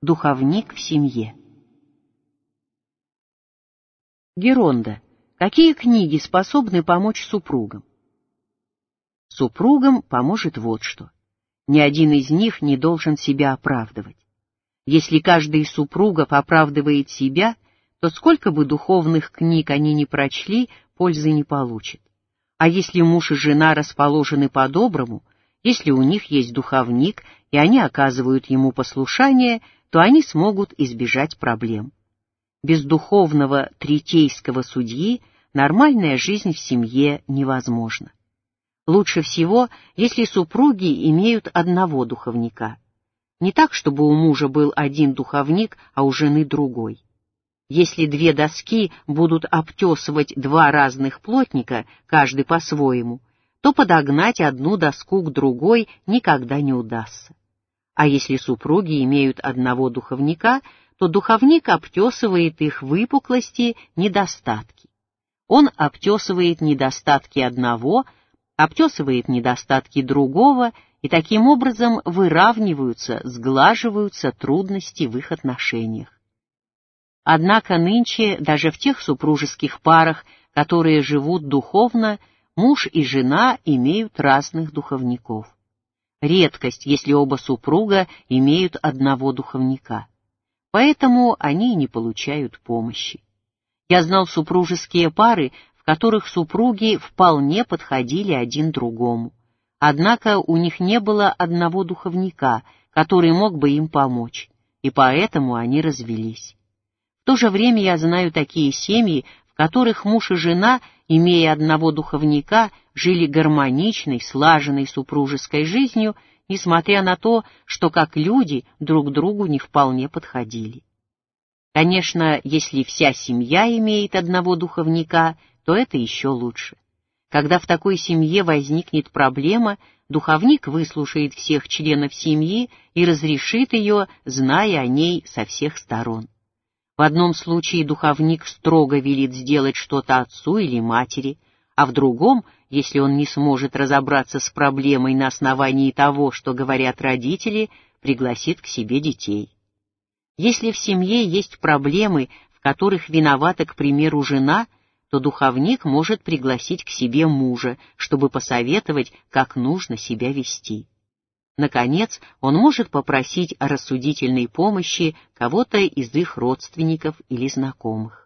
Духовник в семье. Геронда. Какие книги способны помочь супругам? Супругам поможет вот что. Ни один из них не должен себя оправдывать. Если каждый из супругов оправдывает себя, то сколько бы духовных книг они ни прочли, пользы не получат. А если муж и жена расположены по-доброму, если у них есть духовник, и они оказывают ему послушание, то они смогут избежать проблем. Без духовного третейского судьи нормальная жизнь в семье невозможна. Лучше всего, если супруги имеют одного духовника. Не так, чтобы у мужа был один духовник, а у жены другой. Если две доски будут обтесывать два разных плотника, каждый по-своему, то подогнать одну доску к другой никогда не удастся. А если супруги имеют одного духовника, то духовник обтесывает их выпуклости, недостатки. Он обтесывает недостатки одного, обтесывает недостатки другого, и таким образом выравниваются, сглаживаются трудности в их отношениях. Однако нынче даже в тех супружеских парах, которые живут духовно, муж и жена имеют разных духовников. Редкость, если оба супруга имеют одного духовника. Поэтому они и не получают помощи. Я знал супружеские пары, в которых супруги вполне подходили один другому. Однако у них не было одного духовника, который мог бы им помочь, и поэтому они развелись. В то же время я знаю такие семьи, в которых муж и жена, имея одного духовника, жили гармоничной, слаженной супружеской жизнью, несмотря на то, что как люди друг другу не вполне подходили. Конечно, если вся семья имеет одного духовника, то это еще лучше. Когда в такой семье возникнет проблема, духовник выслушает всех членов семьи и разрешит ее, зная о ней со всех сторон. В одном случае духовник строго велит сделать что-то отцу или матери, а в другом, если он не сможет разобраться с проблемой на основании того, что говорят родители, пригласит к себе детей. Если в семье есть проблемы, в которых виновата, к примеру, жена, то духовник может пригласить к себе мужа, чтобы посоветовать, как нужно себя вести. Наконец, он может попросить о рассудительной помощи кого-то из их родственников или знакомых.